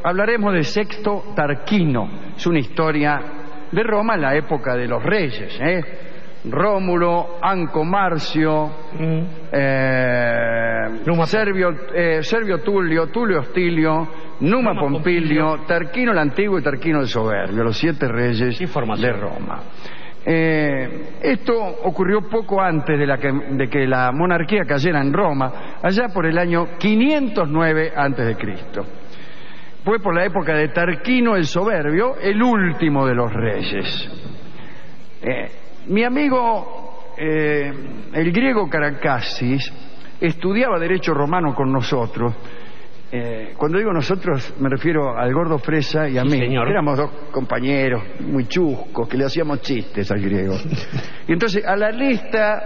hablaremos de Sexto Tarquino. Es una historia de Roma en la época de los reyes, Rómulo, Anco Marcio, Servio Tulio, Tulio Hostilio, Numa Pompilio, Tarquino el Antiguo y Tarquino el Soberbio, los 7 reyes de Roma. Esto ocurrió poco antes de que la monarquía cayera en Roma, allá por el año 509 a.C. Fue por la época de Tarquino el Soberbio, el último de los reyes. Mi amigo, el griego Caracasis, estudiaba derecho romano con nosotros. Cuando digo nosotros me refiero al gordo Fresa y a mí. Señor. Éramos 2 compañeros muy chuscos que le hacíamos chistes al griego. Y entonces a la lista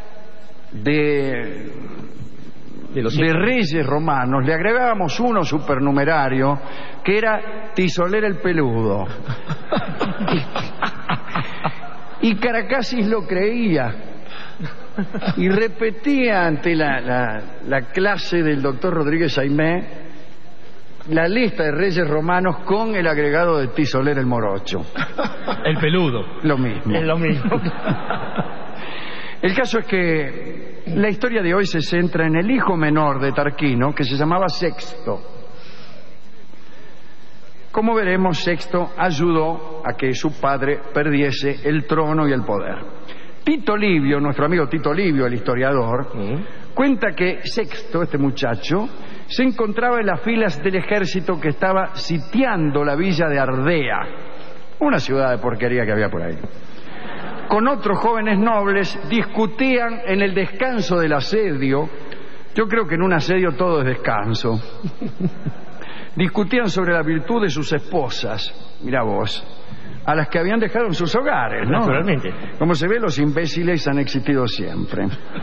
de reyes romanos le agregábamos uno supernumerario que era Tisolera el Peludo. Y Caracasis lo creía y repetía ante la clase del doctor Rodríguez Aimé la lista de reyes romanos con el agregado de Tisolera el Morocho. El Peludo. Lo mismo. Es lo mismo. El caso es que la historia de hoy se centra en el hijo menor de Tarquino, que se llamaba Sexto. Como veremos, Sexto ayudó a que su padre perdiese el trono y el poder. Tito Livio, nuestro amigo Tito Livio, el historiador, cuenta que Sexto, este muchacho, se encontraba en las filas del ejército que estaba sitiando la villa de Ardea, una ciudad de porquería que había por ahí. Con otros jóvenes nobles discutían en el descanso del asedio. Yo creo que en un asedio todo es descanso. Discutían sobre la virtud de sus esposas, mira vos, a las que habían dejado en sus hogares, ¿no? Naturalmente. Como se ve, los imbéciles han existido siempre.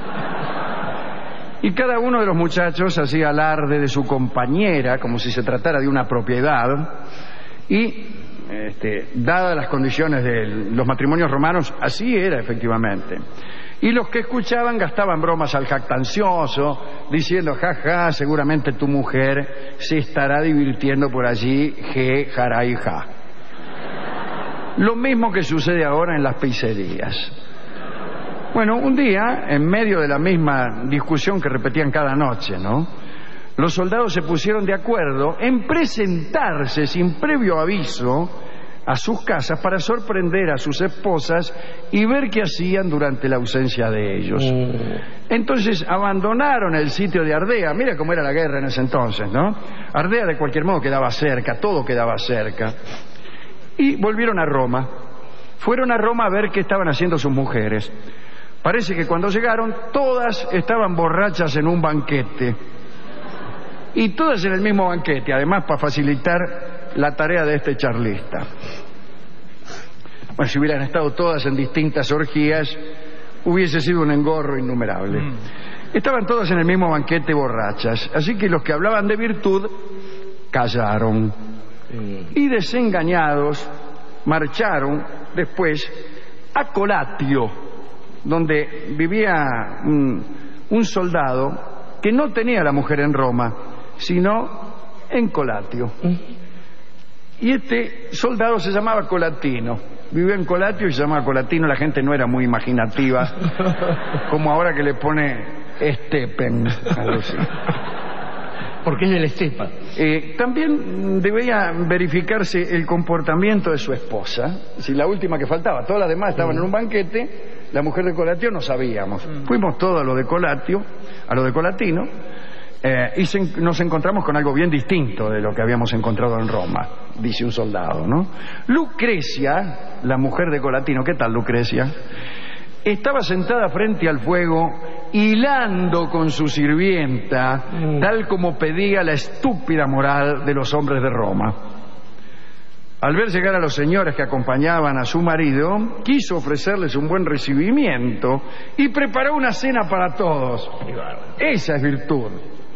Y cada uno de los muchachos hacía alarde de su compañera, como si se tratara de una propiedad, y dadas las condiciones de los matrimonios romanos, así era efectivamente. Y los que escuchaban gastaban bromas al jactancioso, diciendo, jaja, seguramente tu mujer se estará divirtiendo por allí, jará y ja. Lo mismo que sucede ahora en las pizzerías. Bueno, un día, en medio de la misma discusión que repetían cada noche, ¿no?, los soldados se pusieron de acuerdo en presentarse sin previo aviso a sus casas para sorprender a sus esposas y ver qué hacían durante la ausencia de ellos. Entonces abandonaron el sitio de Ardea. Mira cómo era la guerra en ese entonces, ¿no? Ardea de cualquier modo quedaba cerca, todo quedaba cerca. Y volvieron a Roma. Fueron a Roma a ver qué estaban haciendo sus mujeres. Parece que cuando llegaron todas estaban borrachas en un banquete. Y todas en el mismo banquete, además para facilitar la tarea de este charlista. Bueno, si hubieran estado todas en distintas orgías, hubiese sido un engorro innumerable. Estaban todas en el mismo banquete borrachas, así que los que hablaban de virtud callaron. Y desengañados marcharon después a Colatio, donde vivía un soldado que no tenía a la mujer en Roma, sino en Colatio. Y este soldado se llamaba Colatino. Vivía en Colatio y se llamaba Colatino. La gente no era muy imaginativa, como ahora que le pone Estepen. Porque es de la estepa. También debía verificarse el comportamiento de su esposa. Si la última que faltaba, todas las demás estaban en un banquete, la mujer de Colatio no sabíamos. Fuimos todos a lo de Colatio, a lo de Colatino, y nos encontramos con algo bien distinto de lo que habíamos encontrado en Roma, dice un soldado, ¿no? Lucrecia, la mujer de Colatino, ¿qué tal Lucrecia? Estaba sentada frente al fuego, hilando con su sirvienta, tal como pedía la estúpida moral de los hombres de Roma. Al ver llegar a los señores que acompañaban a su marido, quiso ofrecerles un buen recibimiento y preparó una cena para todos. Esa es virtud.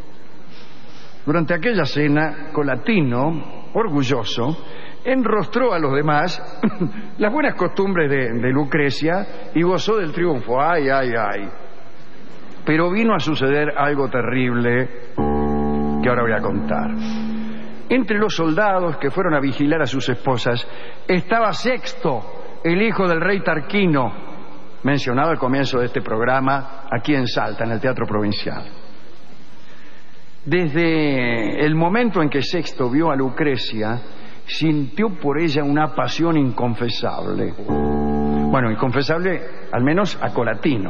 Durante aquella cena, Colatino, orgulloso, enrostró a los demás las buenas costumbres de Lucrecia y gozó del triunfo. ¡Ay, ay, ay! Pero vino a suceder algo terrible que ahora voy a contar. Entre los soldados que fueron a vigilar a sus esposas estaba Sexto, el hijo del rey Tarquino, mencionado al comienzo de este programa aquí en Salta, en el Teatro Provincial. Desde el momento en que Sexto vio a Lucrecia, sintió por ella una pasión inconfesable. Bueno, inconfesable al menos a Colatino.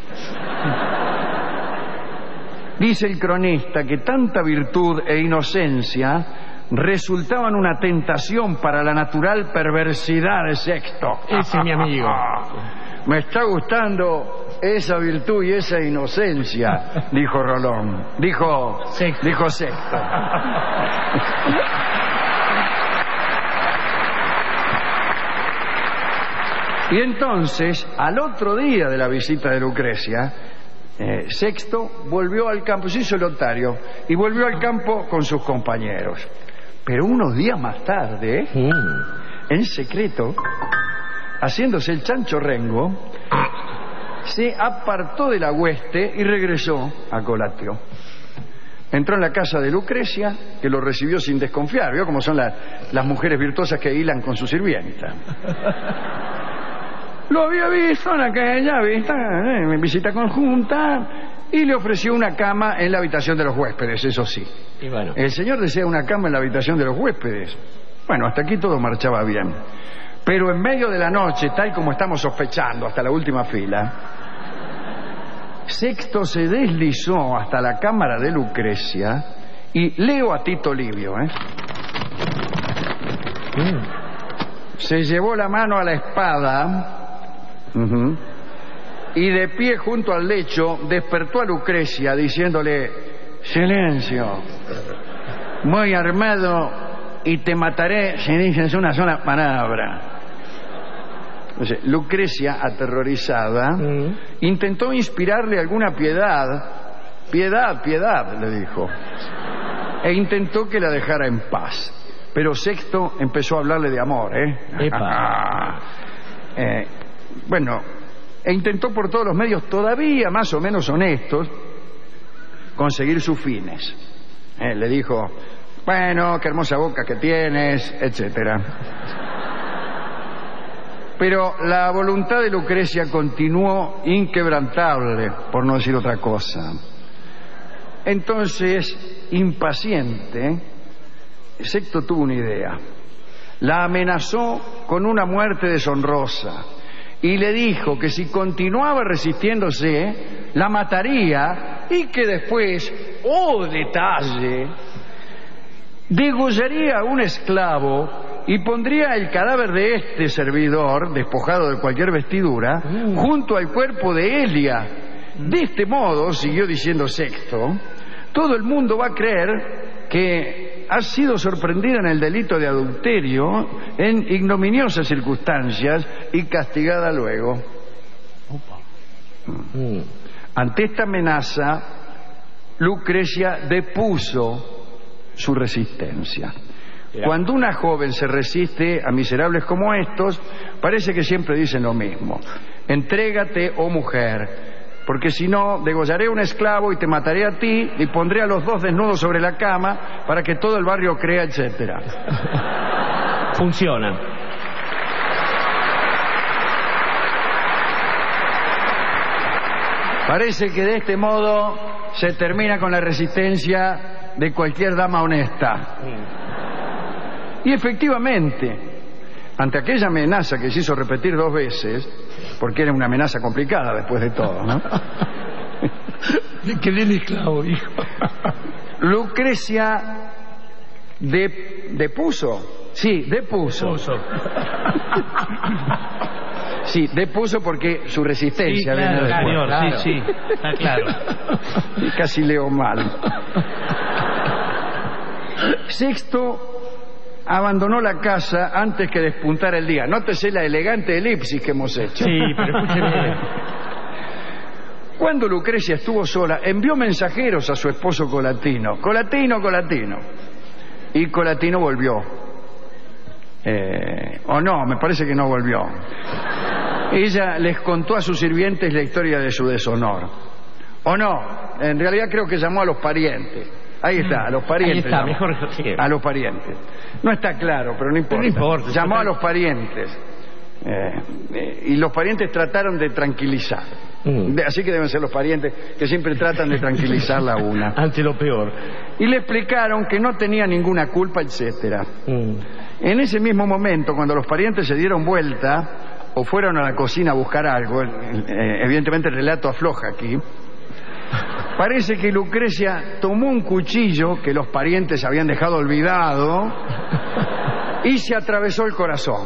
Dice el cronista que tanta virtud e inocencia resultaban una tentación para la natural perversidad de Sexto. Ese es mi amigo. Me está gustando esa virtud y esa inocencia, dijo Rolón. Dijo Sexto. Y entonces, al otro día de la visita de Lucrecia, Sexto volvió al campo, se hizo el otario, y volvió al campo con sus compañeros. Pero unos días más tarde, en secreto, haciéndose el chancho rengo, se apartó de la hueste y regresó a Colatio. Entró en la casa de Lucrecia, que lo recibió sin desconfiar. ¿Vio cómo son las mujeres virtuosas que hilan con su sirvienta? Lo había visto en aquella visita conjunta, y le ofreció una cama en la habitación de los huéspedes, eso sí. Y bueno. El señor desea una cama en la habitación de los huéspedes. Bueno, hasta aquí todo marchaba bien. Pero en medio de la noche, tal como estamos sospechando, hasta la última fila, Sexto se deslizó hasta la cámara de Lucrecia y leo a Tito Livio, se llevó la mano a la espada y de pie junto al lecho despertó a Lucrecia diciéndole: silencio, voy armado y te mataré si dices una sola palabra. Entonces, Lucrecia, aterrorizada, intentó inspirarle alguna piedad. Piedad, le dijo, e intentó que la dejara en paz. Pero Sexto empezó a hablarle de amor, bueno, e intentó por todos los medios todavía más o menos honestos conseguir sus fines. Le dijo: bueno, qué hermosa boca que tienes, etcétera. Pero la voluntad de Lucrecia continuó inquebrantable, por no decir otra cosa. Entonces, impaciente, Sexto tuvo una idea. La amenazó con una muerte deshonrosa y le dijo que si continuaba resistiéndose, la mataría y que después, ¡oh detalle!, degollaría a un esclavo y pondría el cadáver de este servidor, despojado de cualquier vestidura, junto al cuerpo de Elia. De este modo, siguió diciendo Sexto, todo el mundo va a creer que has sido sorprendida en el delito de adulterio en ignominiosas circunstancias y castigada luego. Ante esta amenaza, Lucrecia depuso su resistencia. Cuando una joven se resiste a miserables como estos, parece que siempre dicen lo mismo: entrégate, oh mujer, porque si no, degollaré a un esclavo y te mataré a ti y pondré a los dos desnudos sobre la cama para que todo el barrio crea, etcétera. Funciona. Parece que de este modo se termina con la resistencia de cualquier dama honesta. Y efectivamente, ante aquella amenaza que se hizo repetir 2 veces, porque era una amenaza complicada después de todo, ¿no? Me quedé el esclavo, hijo. Lucrecia depuso. Sí, depuso. Sí, depuso porque su resistencia. Sí, claro, después. claro. Sí, está claro. Casi leo mal. Sexto abandonó la casa antes que despuntara el día. Nótese la elegante elipsis que hemos hecho. Sí, pero escúcheme. Cuando Lucrecia estuvo sola, envió mensajeros a su esposo Colatino. Colatino. Y Colatino volvió. O no, me parece que no volvió. Ella les contó a sus sirvientes la historia de su deshonor. O no, en realidad creo que llamó a los parientes. Ahí está, a los parientes. Ahí está, llamó. mejor sí. A los parientes. No está claro, pero no importa. Pero no importa. Llamó a los parientes. Y los parientes trataron de tranquilizar. Así que deben ser los parientes que siempre tratan de tranquilizarla a una. Ante lo peor. Y le explicaron que no tenía ninguna culpa, etcétera. En ese mismo momento, cuando los parientes se dieron vuelta o fueron a la cocina a buscar algo, evidentemente el relato afloja aquí, parece que Lucrecia tomó un cuchillo que los parientes habían dejado olvidado y se atravesó el corazón.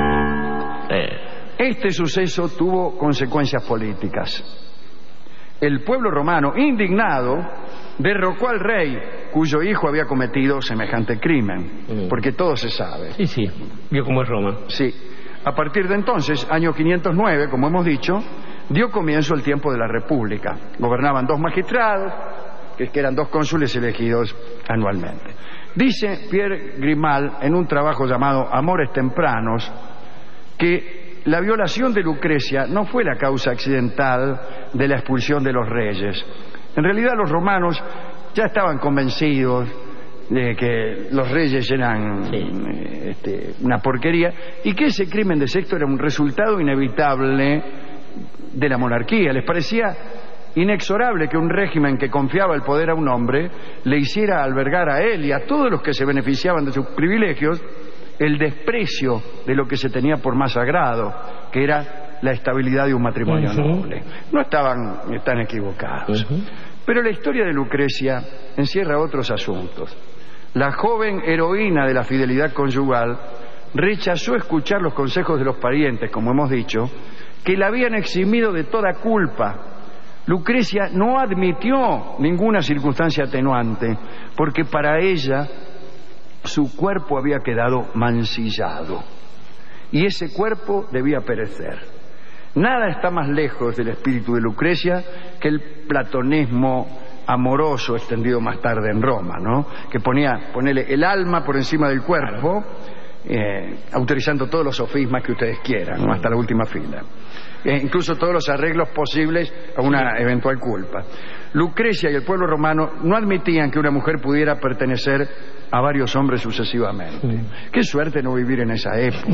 Este suceso tuvo consecuencias políticas. El pueblo romano, indignado, derrocó al rey cuyo hijo había cometido semejante crimen, porque todo se sabe. Sí, sí, vio cómo es Roma. Sí. A partir de entonces, año 509, como hemos dicho, dio comienzo el tiempo de la República. Gobernaban 2 magistrados, que eran 2 cónsules elegidos anualmente. Dice Pierre Grimal en un trabajo llamado Amores Tempranos que la violación de Lucrecia no fue la causa accidental de la expulsión de los reyes. En realidad los romanos ya estaban convencidos de que los reyes eran una porquería y que ese crimen de Sexto era un resultado inevitable de la monarquía. Les parecía inexorable que un régimen que confiaba el poder a un hombre le hiciera albergar a él y a todos los que se beneficiaban de sus privilegios el desprecio de lo que se tenía por más sagrado, que era la estabilidad de un matrimonio noble. No estaban tan equivocados. Pero la historia de Lucrecia encierra otros asuntos. La joven heroína de la fidelidad conyugal rechazó escuchar los consejos de los parientes, como hemos dicho, que la habían eximido de toda culpa. Lucrecia no admitió ninguna circunstancia atenuante, porque para ella su cuerpo había quedado mancillado y ese cuerpo debía perecer. Nada está más lejos del espíritu de Lucrecia que el platonismo amoroso extendido más tarde en Roma, ¿no? Que ponele el alma por encima del cuerpo, autorizando todos los sofismas que ustedes quieran, ¿no? Hasta la última fila. Incluso todos los arreglos posibles a una eventual culpa. Lucrecia y el pueblo romano no admitían que una mujer pudiera pertenecer a varios hombres sucesivamente. Qué suerte no vivir en esa época.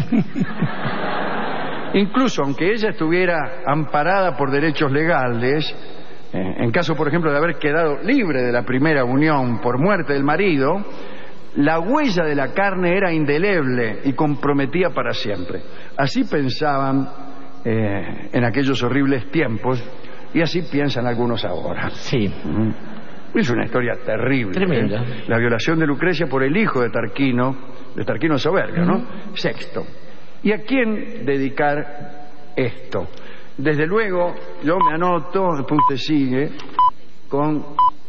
Incluso aunque ella estuviera amparada por derechos legales, en caso, por ejemplo, de haber quedado libre de la primera unión por muerte del marido, la huella de la carne era indeleble y comprometía para siempre. Así pensaban en aquellos horribles tiempos y así piensan algunos ahora. Sí. Es una historia terrible. Tremenda. La violación de Lucrecia por el hijo de Tarquino Soberbio, ¿no? Sexto. ¿Y a quién dedicar esto? Desde luego, yo me anoto, después usted sigue, con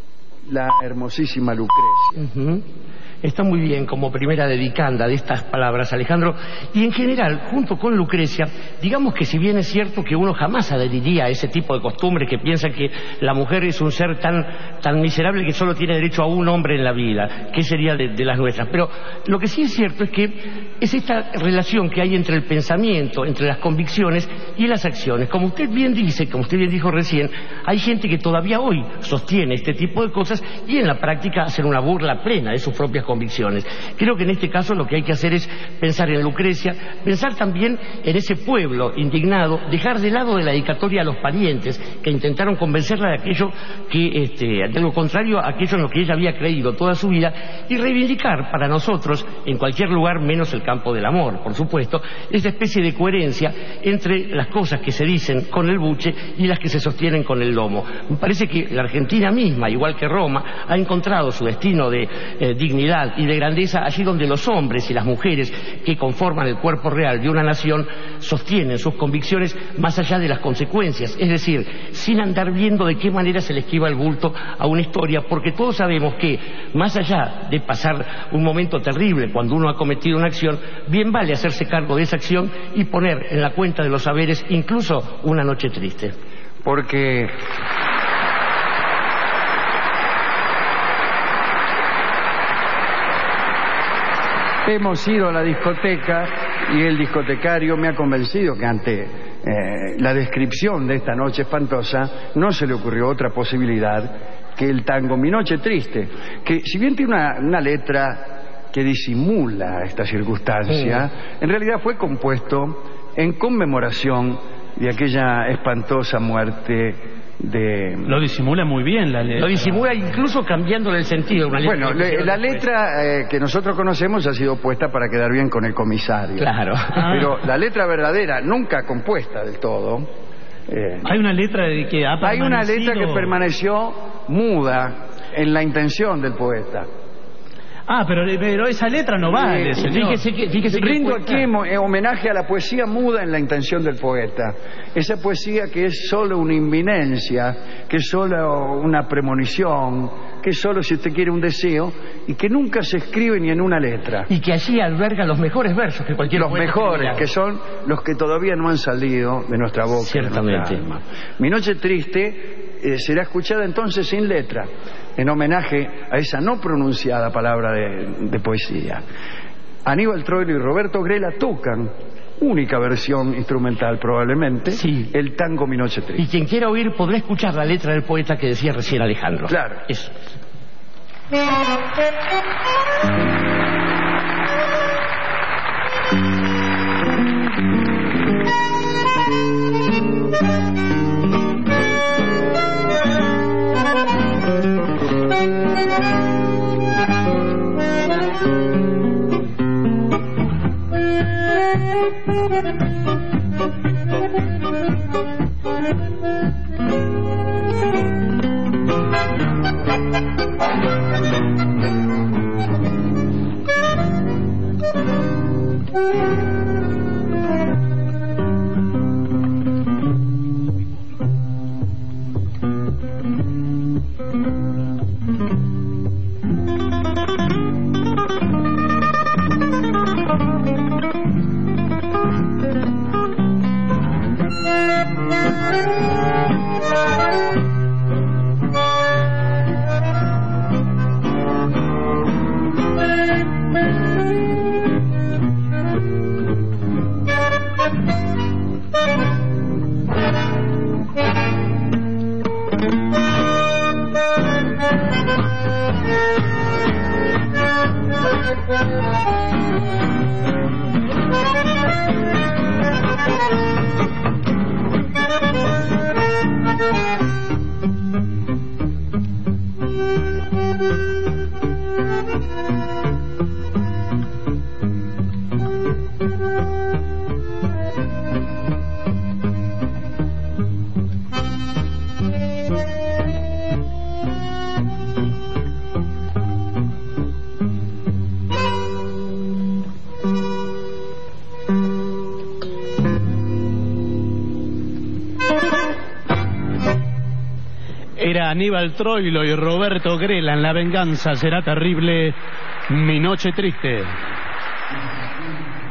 la hermosísima Lucrecia. Está muy bien como primera dedicanda de estas palabras, Alejandro. Y en general, junto con Lucrecia, digamos que si bien es cierto que uno jamás adheriría a ese tipo de costumbre que piensa que la mujer es un ser tan miserable que solo tiene derecho a un hombre en la vida, que sería de las nuestras. Pero lo que sí es cierto es que es esta relación que hay entre el pensamiento, entre las convicciones y las acciones. Como usted bien dice, como usted bien dijo recién, hay gente que todavía hoy sostiene este tipo de cosas y en la práctica hacen una burla plena de sus propias convicciones. Creo que en este caso lo que hay que hacer es pensar en Lucrecia, pensar también en ese pueblo indignado, dejar de lado de la dedicatoria a los parientes que intentaron convencerla de aquello que, de lo contrario a aquello en lo que ella había creído toda su vida, y reivindicar para nosotros, en cualquier lugar menos el campo del amor, por supuesto, esa especie de coherencia entre las cosas que se dicen con el buche y las que se sostienen con el lomo. Me parece que la Argentina misma, igual que Roma, ha encontrado su destino de dignidad y de grandeza allí donde los hombres y las mujeres que conforman el cuerpo real de una nación sostienen sus convicciones más allá de las consecuencias, es decir, sin andar viendo de qué manera se le esquiva el bulto a una historia, porque todos sabemos que más allá de pasar un momento terrible cuando uno ha cometido una acción, bien vale hacerse cargo de esa acción y poner en la cuenta de los saberes incluso una noche triste. Porque hemos ido a la discoteca y el discotecario me ha convencido que ante la descripción de esta noche espantosa no se le ocurrió otra posibilidad que el tango Mi Noche Triste, que si bien tiene una letra que disimula esta circunstancia, en realidad fue compuesto en conmemoración de aquella espantosa muerte de... Lo disimula muy bien la letra. Lo disimula incluso cambiándole el sentido. Bueno, la letra que nosotros conocemos ha sido puesta para quedar bien con el comisario. Claro. Pero la letra verdadera, nunca compuesta del todo... hay una letra que ha permanecido... Hay una letra que permaneció muda en la intención del poeta. Ah, pero esa letra no vale, señor. Fíjese que rindo aquí homenaje a la poesía muda en la intención del poeta. Esa poesía que es solo una inminencia, que es solo una premonición, que es solo, si usted quiere, un deseo, y que nunca se escribe ni en una letra. Y que allí alberga los mejores versos que cualquier Los mejores, que son los que todavía no han salido de nuestra boca. Ciertamente. De nuestra alma. Mi Noche Triste será escuchada entonces sin letra, en homenaje a esa no pronunciada palabra de poesía. Aníbal Troilo y Roberto Grela tocan, única versión instrumental probablemente, sí, el tango Mi Noche Triste. Y quien quiera oír podrá escuchar la letra del poeta que decía recién Alejandro. Claro. Eso. Era Aníbal Troilo y Roberto Grela en La Venganza Será Terrible, Mi Noche Triste.